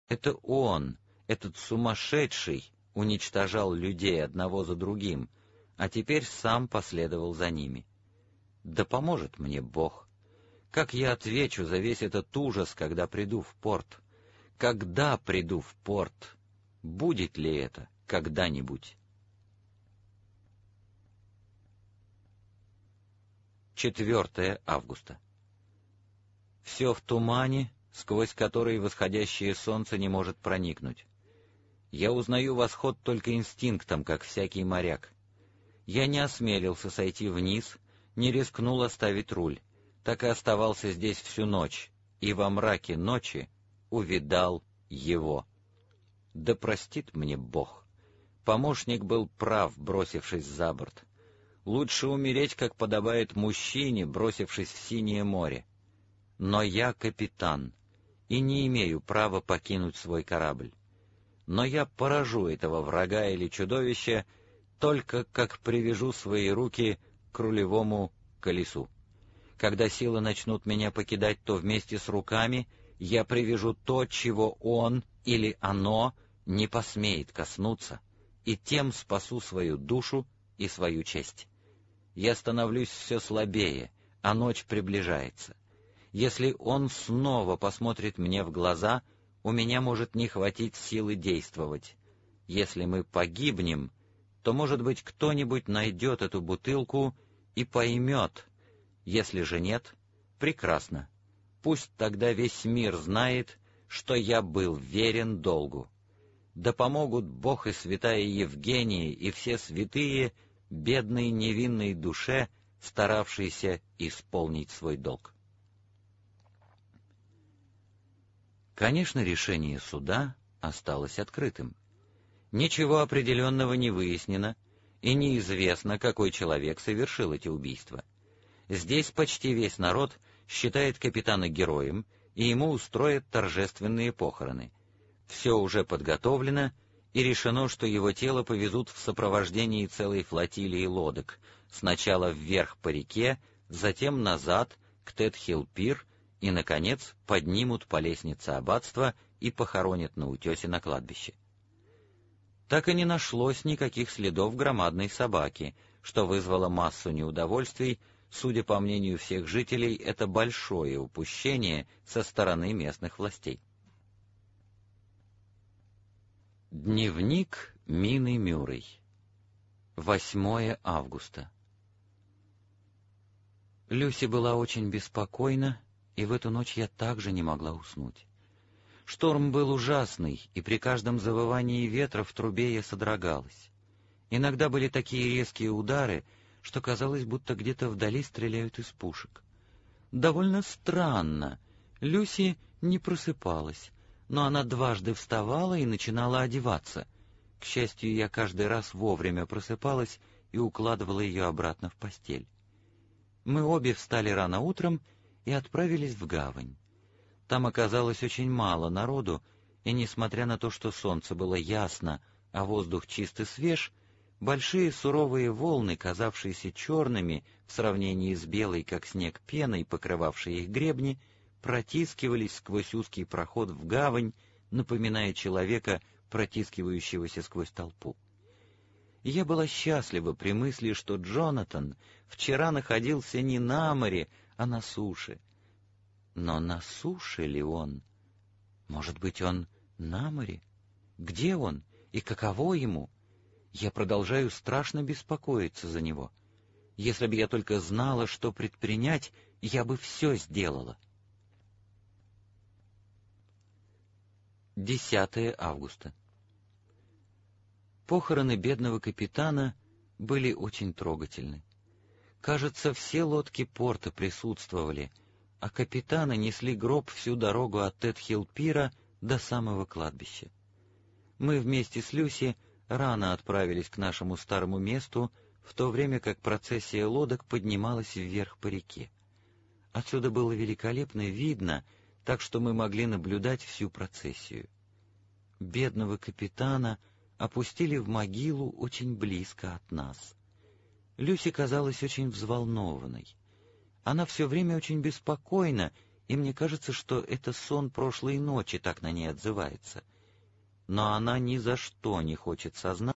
Это он, этот сумасшедший, уничтожал людей одного за другим, а теперь сам последовал за ними. Да поможет мне Бог. Как я отвечу за весь этот ужас, когда приду в порт? Когда приду в порт? Будет ли это когда-нибудь? 4 августа. Все в тумане, сквозь который восходящее солнце не может проникнуть. Я узнаю восход только инстинктом, как всякий моряк. Я не осмелился сойти вниз, не рискнул оставить руль, так и оставался здесь всю ночь, и во мраке ночи увидал его. Да простит мне Бог. Помощник был прав, бросившись за борт. Лучше умереть, как подобает мужчине, бросившись в синее море. Но я капитан, и не имею права покинуть свой корабль. Но я поражу этого врага или чудовища только как привяжу свои руки к рулевому колесу. Когда силы начнут меня покидать, то вместе с руками я привяжу то, чего он или оно не посмеет коснуться, и тем спасу свою душу и свою честь. Я становлюсь все слабее, а ночь приближается. Если он снова посмотрит мне в глаза, у меня может не хватить силы действовать. Если мы погибнем, то, может быть, кто-нибудь найдет эту бутылку и поймет. Если же нет, прекрасно. Пусть тогда весь мир знает, что я был верен долгу. Да помогут Бог и святая Евгения и все святые бедной невинной душе, старавшейся исполнить свой долг. Конечно, решение суда осталось открытым. Ничего определенного не выяснено, и неизвестно, какой человек совершил эти убийства. Здесь почти весь народ считает капитана героем, и ему устроят торжественные похороны. Все уже подготовлено, и решено, что его тело повезут в сопровождении целой флотилии лодок, сначала вверх по реке, затем назад, к Тетхилл-пир, и, наконец, поднимут по лестнице аббатства и похоронят на утесе на кладбище. Так и не нашлось никаких следов громадной собаки, что вызвало массу неудовольствий. Судя по мнению всех жителей, это большое упущение со стороны местных властей. Дневник Мины Мюррей. 8 августа. Люси была очень беспокойна, и в эту ночь я также не могла уснуть. Шторм был ужасный, и при каждом завывании ветра в трубе я содрогалась. Иногда были такие резкие удары, что казалось, будто где-то вдали стреляют из пушек. Довольно странно. Люси не просыпалась, но она дважды вставала и начинала одеваться. К счастью, я каждый раз вовремя просыпалась и укладывала ее обратно в постель. Мы обе встали рано утром и отправились в гавань. Там оказалось очень мало народу, и, несмотря на то, что солнце было ясно, а воздух чист и свеж, большие суровые волны, казавшиеся черными в сравнении с белой, как снег, пеной, покрывавшей их гребни, протискивались сквозь узкий проход в гавань, напоминая человека, протискивающегося сквозь толпу. И я была счастлива при мысли, что Джонатан вчера находился не на море, а на суше. Но на суше ли он? Может быть, он на море? Где он и каково ему? Я продолжаю страшно беспокоиться за него. Если бы я только знала, что предпринять, я бы все сделала. 10 августа. Похороны бедного капитана были очень трогательны. Кажется, все лодки порта присутствовали, а капитана несли гроб всю дорогу от Тетхилл-пира до самого кладбища. Мы вместе с Люси рано отправились к нашему старому месту, в то время как процессия лодок поднималась вверх по реке. Отсюда было великолепно видно, так что мы могли наблюдать всю процессию. Бедного капитана опустили в могилу очень близко от нас. Люси казалась очень взволнованной. Она все время очень беспокойна и мне кажется, что это сон прошлой ночи так на ней отзывается. Но она ни за что не хочет сознаться,